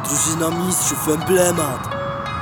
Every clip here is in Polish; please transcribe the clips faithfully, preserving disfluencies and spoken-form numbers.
Drużyna mistrzów, emblemat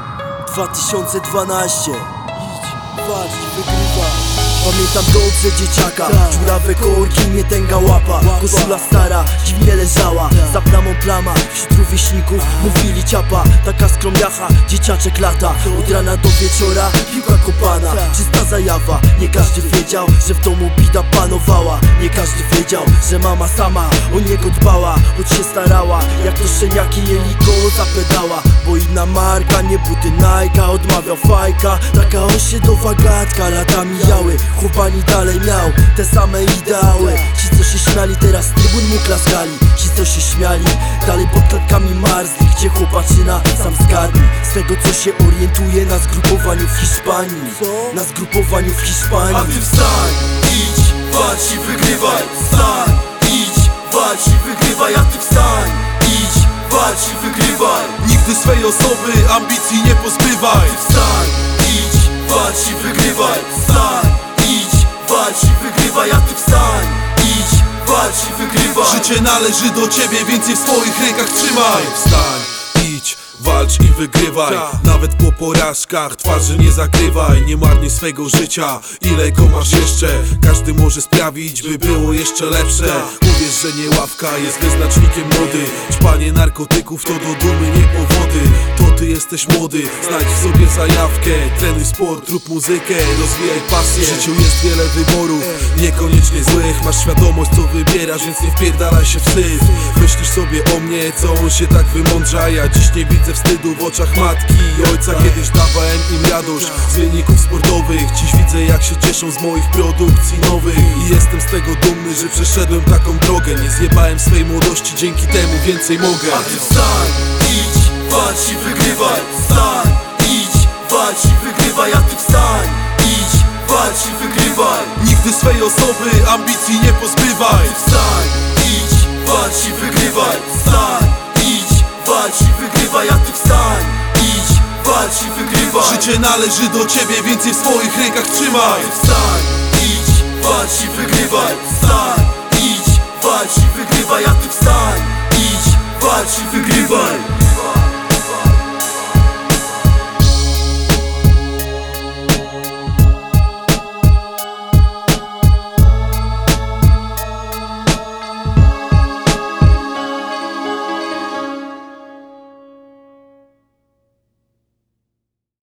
dwa tysiące dwanaście. Idź, walcz i wygrywaj. Pamiętam dobrze dzieciaka, dziurawe korki, nie tęga łapa. Koszula stara, dziwnie leżała, za plamą plama. Wśród rówieśników mówili ciapa, taka skromniacha, dzieciaczek lata. Od rana do wieczora, piłka kopana, czysta zajawa. Nie każdy wiedział, że w domu bida panowała. Nie każdy wiedział, że mama sama o niego dbała, choć się starała. Jak to szczeniaki jeli go za pedała. Bo inna marka, nie buty Nike'a, odmawiał fajka. Taka osiedlowa gadka, lata mijały. Chłopani dalej miał te same ideały. Ci co się śmiali, teraz trybun mu klaskali. Ci co się śmiali, dalej pod klatkami marzli. Gdzie chłopaczyna, sam zgadnij. Z tego co się orientuje na zgrupowaniu w Hiszpanii. Na zgrupowaniu w Hiszpanii. A ty wstań, idź, walcz i wygrywaj. Wstań, idź, walcz i wygrywaj. A ty wstań, idź, walcz i wygrywaj. Nigdy swej osoby, ambicji nie pozbywaj. Ty wstań, idź, walcz i wygrywaj. Wstań, idź, walcz i wygrywaj. A ty wstań, idź, walcz i wygrywaj. Życie należy do ciebie, więcej w swoich rękach trzymaj. Wstań, idź, walcz i wygrywaj. Nawet po porażkach twarzy nie zakrywaj. Nie marnuj swego życia, ile go masz jeszcze. Każdy może sprawić, by było jeszcze lepsze. Uwierz, że nie ławka jest wyznacznikiem mody. Ćpanie narkotyków to do dumy, nie powody. To ty jesteś młody, znajdź w sobie zajawkę. Trenuj sport, rób muzykę, rozwijaj pasję. W życiu jest wiele wyborów, niekoniecznie złych. Masz świadomość co wybierasz, więc nie wpierdalaj się w syf. Myślisz sobie o mnie, co on się tak wymądrza. Ja dziś nie widzę wstydu w oczach matki i ojca. Kiedyś dawałem im radość z wyników sportowych. Dziś widzę jak się cieszą z moich produkcji nowych. I jestem z tego dumny, że przeszedłem taką drogę. Nie zjebałem swej młodości, dzięki temu więcej mogę. A ty wstań, idź, walcz i wygrywaj. Wstań, idź, walcz i wygrywaj. A ty wstań, idź, walcz i wygrywaj. Nigdy swej osoby, ambicji nie pozbywaj. Ty wstań, idź, walcz i wygrywaj. Wstań, idź, walcz i wygrywaj. A ty wstań, idź, walcz i wygrywaj. Życie należy do ciebie, więcej w swoich rękach trzymaj. Ty wstań, idź, walcz i wygrywaj. Wstań, idź, walcz i wygrywaj. A ty wstań, idź, walcz i wygrywaj.